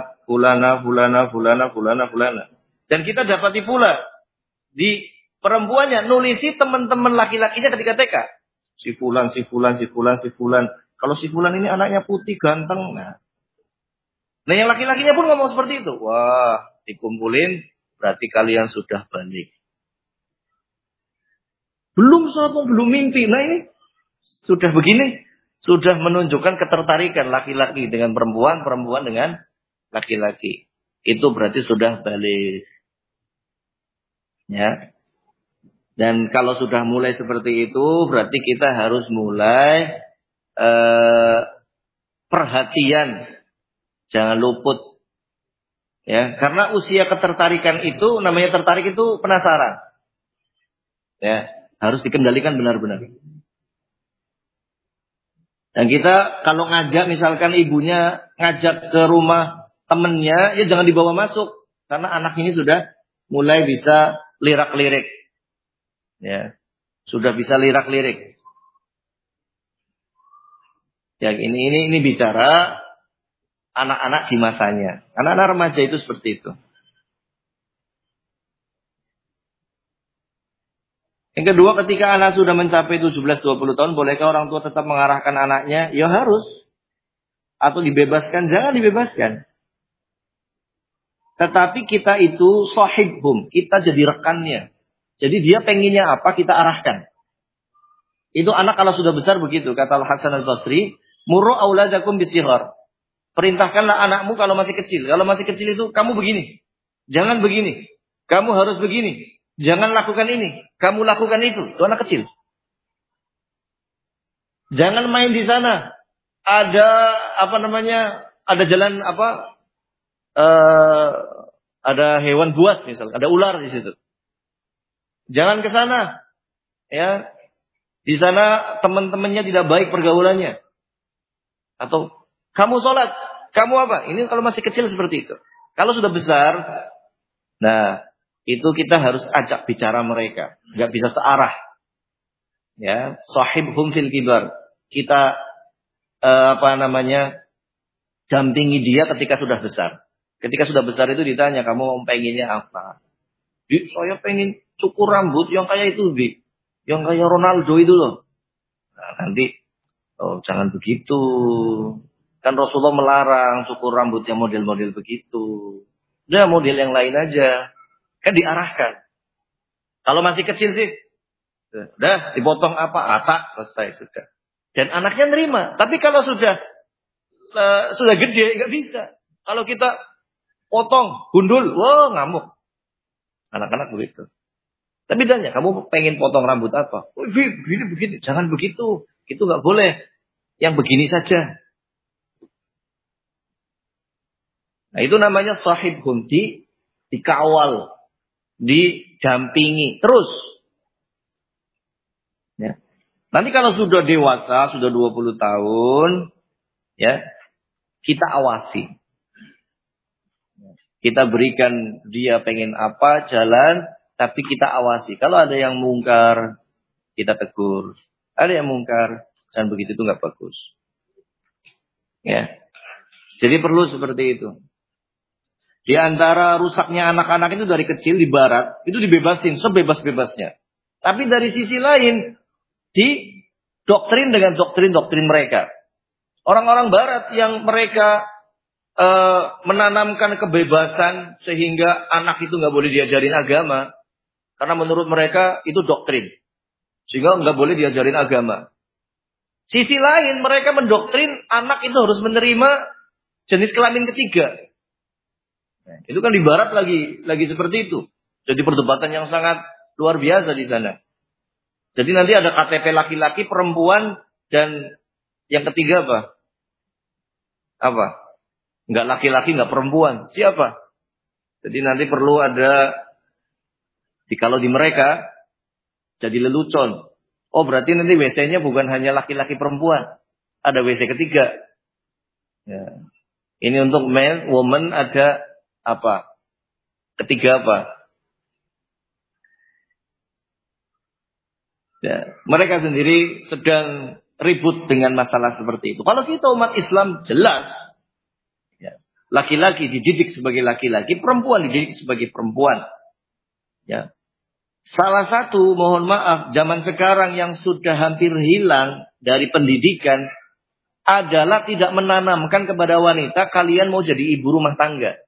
Speaker 1: Dan kita dapati pula di perempuannya nulisi teman-teman laki-lakinya ketika TK. Si fulan. Kalau si fulan ini anaknya putih, ganteng. Nah yang laki-lakinya pun ngomong seperti itu. Wah, dikumpulin, berarti kalian sudah balik. Belum sholat, belum mimpi. Nah ini sudah begini. Sudah menunjukkan ketertarikan laki-laki dengan perempuan, perempuan dengan laki-laki. Itu berarti sudah balik. Ya. Dan kalau sudah mulai seperti itu, berarti kita harus mulai perhatian. Jangan luput. Ya, karena usia ketertarikan itu, namanya tertarik itu penasaran. Ya, harus dikendalikan benar-benar. Dan kita kalau ngajak, misalkan ibunya ngajak ke rumah temennya, ya jangan dibawa masuk. Karena anak ini sudah mulai bisa lirak-lirik. Ya, sudah bisa lirak-lirik. Ya, ini bicara anak-anak di masanya. Anak-anak remaja itu seperti itu. Yang kedua, ketika anak sudah mencapai 17-20 tahun, bolehkah orang tua tetap mengarahkan anaknya? Ya harus. Atau dibebaskan? Jangan dibebaskan. Tetapi kita itu sahibhum. Kita jadi rekannya. Jadi dia pengennya apa, kita arahkan. Itu anak kalau sudah besar begitu. Kata Al-Hasan Al-Basri, muru auladakum bisihar. Perintahkanlah anakmu kalau masih kecil. Kalau masih kecil itu kamu begini. Jangan begini. Kamu harus begini. Jangan lakukan ini. Kamu lakukan itu. Itu anak kecil. Jangan main di sana. Ada ada jalan ada hewan buas misal. Ada ular di situ. Jangan ke sana. Ya. Di sana teman-temannya tidak baik pergaulannya. Atau kamu sholat. Kamu apa? Ini kalau masih kecil seperti itu. Kalau sudah besar. Nah. Itu kita harus ajak bicara mereka. Nggak bisa searah. Ya, sahibhum fil kibar. Kita dampingi dia ketika sudah besar. Ketika sudah besar itu ditanya, kamu pengennya apa? Saya pengen cukur rambut yang kayak itu, Bi. Yang kayak Ronaldo itu loh. Nah, nanti jangan begitu. Kan Rasulullah melarang cukur rambut yang model-model begitu. Udah model yang lain aja. Kan diarahkan. Kalau masih kecil sih, udah dipotong rata, selesai sudah. Dan anaknya nerima. Tapi kalau sudah gede, nggak bisa. Kalau kita potong, gundul, wah ngamuk. Anak-anak begitu. Tapi tanya, kamu pengen potong rambut apa? Oh, begini, jangan begitu. Itu nggak boleh. Yang begini saja. Nah itu namanya sahib hunti, dikawal. Didampingi terus. Ya. Nanti kalau sudah dewasa, sudah 20 tahun, ya, kita awasi. Kita berikan dia pengen apa, jalan, tapi kita awasi. Kalau ada yang mungkar, kita tegur. Ada yang mungkar, jangan begitu, itu nggak bagus. Ya. Jadi perlu seperti itu. Di antara rusaknya anak-anak itu dari kecil di barat, itu dibebasin sebebas-bebasnya. Tapi dari sisi lain, didoktrin dengan doktrin-doktrin mereka. Orang-orang barat yang mereka menanamkan kebebasan sehingga anak itu nggak boleh diajarin agama. Karena menurut mereka itu doktrin. Sehingga nggak boleh diajarin agama. Sisi lain mereka mendoktrin anak itu harus menerima jenis kelamin ketiga. Nah, itu kan di barat lagi seperti itu. Jadi perdebatan yang sangat luar biasa di sana. Jadi nanti ada KTP laki-laki, perempuan, dan yang ketiga apa? Apa? Nggak laki-laki, nggak perempuan. Siapa? Jadi nanti perlu ada, kalau di mereka, jadi lelucon. Oh berarti nanti WC-nya bukan hanya laki-laki perempuan. Ada WC ketiga. Ya. Ini untuk man, woman ada apa? Ketiga apa? Ya. Mereka sendiri sedang ribut dengan masalah seperti itu. Kalau kita umat Islam jelas. Ya. Laki-laki dididik sebagai laki-laki. Perempuan dididik sebagai perempuan. Ya. Salah satu, mohon maaf, zaman sekarang yang sudah hampir hilang dari pendidikan adalah tidak menanamkan kepada wanita kalian mau jadi ibu rumah tangga.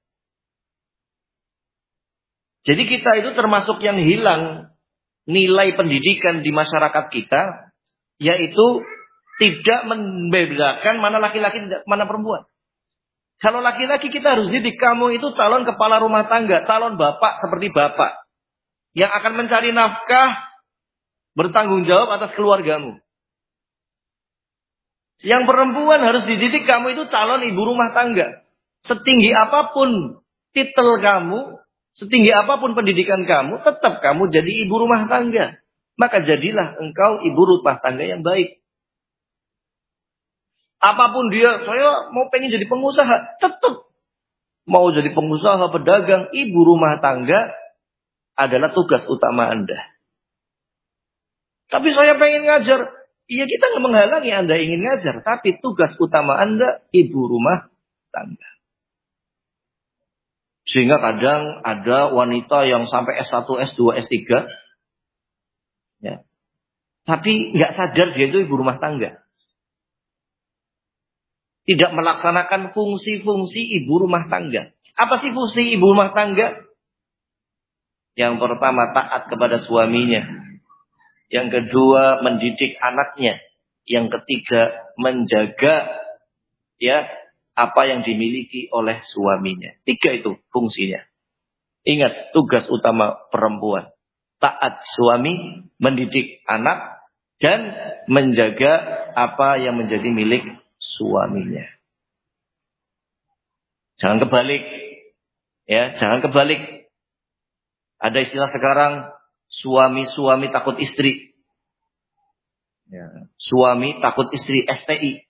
Speaker 1: Jadi kita itu termasuk yang hilang nilai pendidikan di masyarakat kita, yaitu tidak membedakan mana laki-laki mana perempuan. Kalau laki-laki kita harus didik, kamu itu calon kepala rumah tangga, calon bapak seperti bapak. Yang akan mencari nafkah, bertanggung jawab atas keluargamu. Yang perempuan harus dididik, kamu itu calon ibu rumah tangga. Setinggi apapun titel kamu, setinggi apapun pendidikan kamu, tetap kamu jadi ibu rumah tangga. Maka jadilah engkau ibu rumah tangga yang baik. Apapun dia, saya mau pengen jadi pengusaha, tetap mau jadi pengusaha, pedagang, ibu rumah tangga adalah tugas utama Anda. Tapi saya pengen ngajar. Iya, kita nggak menghalangi Anda ingin ngajar. Tapi tugas utama Anda ibu rumah tangga. Sehingga kadang ada wanita yang sampai S1, S2, S3. Ya. Tapi nggak sadar dia itu ibu rumah tangga. Tidak melaksanakan fungsi-fungsi ibu rumah tangga. Apa sih fungsi ibu rumah tangga? Yang pertama, taat kepada suaminya. Yang kedua, mendidik anaknya. Yang ketiga, menjaga ya apa yang dimiliki oleh suaminya. 3 itu fungsinya. Ingat, tugas utama perempuan. Taat suami, mendidik anak, dan menjaga apa yang menjadi milik suaminya. Jangan kebalik. Ya, jangan kebalik. Ada istilah sekarang, suami-suami takut istri. Ya. Suami takut istri, STI.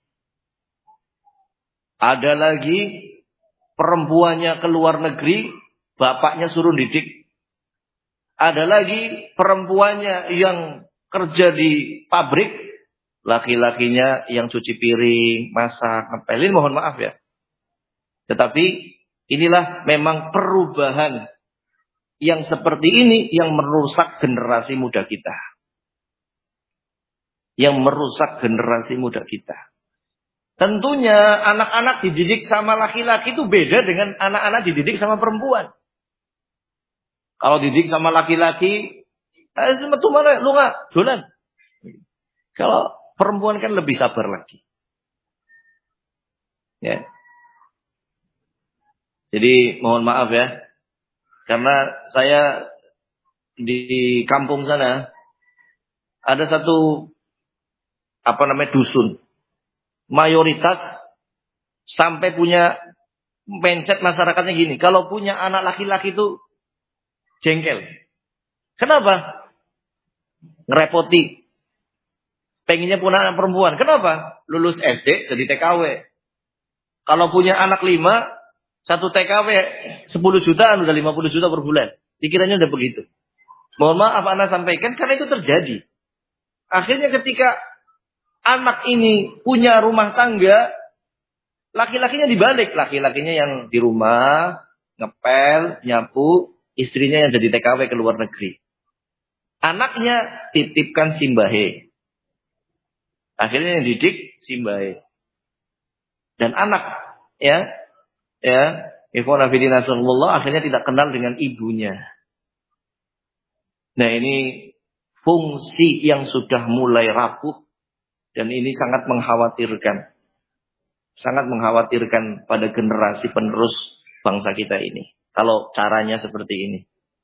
Speaker 1: Ada lagi, perempuannya ke luar negeri, bapaknya suruh didik. Ada lagi, perempuannya yang kerja di pabrik, laki-lakinya yang cuci piring, masak, ngepelin, mohon maaf ya. Tetapi inilah memang perubahan yang seperti ini yang merusak generasi muda kita. Yang merusak generasi muda kita. Tentunya anak-anak dididik sama laki-laki itu beda dengan anak-anak dididik sama perempuan. Kalau dididik sama laki-laki, metu mana lu nggak dolan. Kalau perempuan kan lebih sabar lagi. Ya. Jadi mohon maaf ya. Karena saya di kampung sana ada satu dusun. Mayoritas sampai punya mindset masyarakatnya gini. Kalau punya anak laki-laki itu jengkel. Kenapa? Ngerepoti. Pengennya punya anak perempuan. Kenapa? Lulus SD jadi TKW. Kalau punya anak 5, satu TKW 10 jutaan, udah 50 juta per bulan. Pikirannya udah begitu. Mohon maaf Anda sampaikan karena itu terjadi. Akhirnya ketika anak ini punya rumah tangga, laki-lakinya dibalik. Laki-lakinya yang di rumah, ngepel, nyapu, istrinya yang jadi TKW ke luar negeri. Anaknya titipkan simbahe. Akhirnya yang didik simbahe. Dan anak ya ya, ikhwan fillah nasallallahu, akhirnya tidak kenal dengan ibunya. Nah, ini fungsi yang sudah mulai rapuh dan ini sangat mengkhawatirkan. Sangat mengkhawatirkan pada generasi penerus bangsa kita ini. Kalau caranya seperti ini.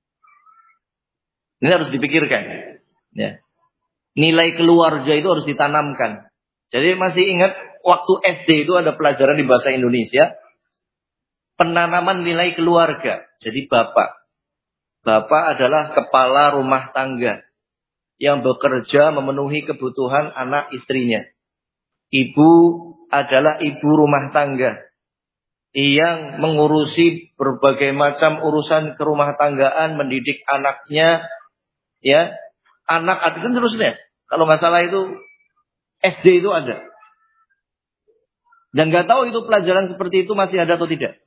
Speaker 1: Ini harus dipikirkan. Ya. Nilai keluarga itu harus ditanamkan. Jadi masih ingat waktu SD itu ada pelajaran di bahasa Indonesia. Penanaman nilai keluarga. Jadi bapak. Bapak adalah kepala rumah tangga. Yang bekerja memenuhi kebutuhan anak istrinya. Ibu adalah ibu rumah tangga. Yang mengurusi berbagai macam urusan kerumah tanggaan. Mendidik anaknya. Ya, anak dan terusnya. Kalau nggak salah itu SD itu ada. Dan nggak tahu itu pelajaran seperti itu masih ada atau tidak.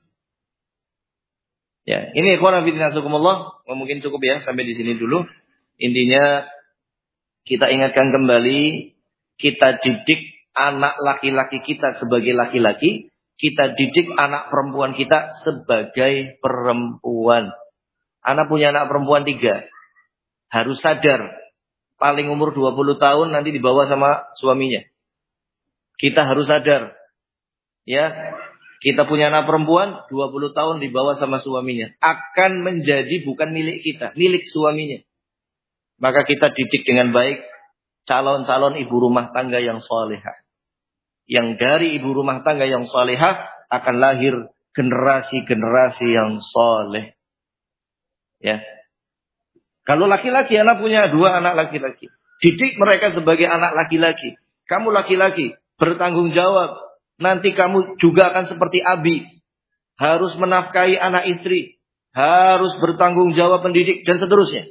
Speaker 1: Ya, ini ikhwan fillah nasakumullah, mungkin cukup ya sampai di sini dulu. Intinya kita ingatkan kembali, kita didik anak laki-laki kita sebagai laki-laki, kita didik anak perempuan kita sebagai perempuan. Anak punya anak perempuan 3. Harus sadar, paling umur 20 tahun nanti dibawa sama suaminya. Kita harus sadar. Ya, kita punya anak perempuan 20 tahun dibawa sama suaminya. Akan menjadi bukan milik kita, milik suaminya. Maka kita didik dengan baik calon-calon ibu rumah tangga yang salehah. Yang dari ibu rumah tangga yang salehah akan lahir generasi-generasi yang saleh. Ya. Kalau laki-laki, anak punya 2 anak laki-laki. Didik mereka sebagai anak laki-laki. Kamu laki-laki, bertanggung jawab. Nanti kamu juga akan seperti Abi. Harus menafkahi anak istri. Harus bertanggung jawab mendidik dan seterusnya.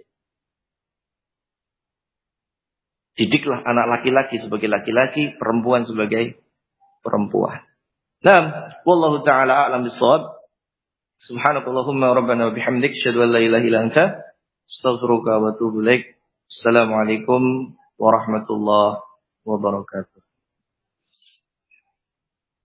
Speaker 1: Didiklah anak laki-laki sebagai laki-laki, perempuan sebagai perempuan. Nah, wallahu ta'ala a'lam bissawab. Subhanakallahumma rabbana wa bihamdik, asyhadu an la ilaha illa anta, astaghfiruka wa atubu ilaik. Assalamualaikum warahmatullahi wabarakatuh.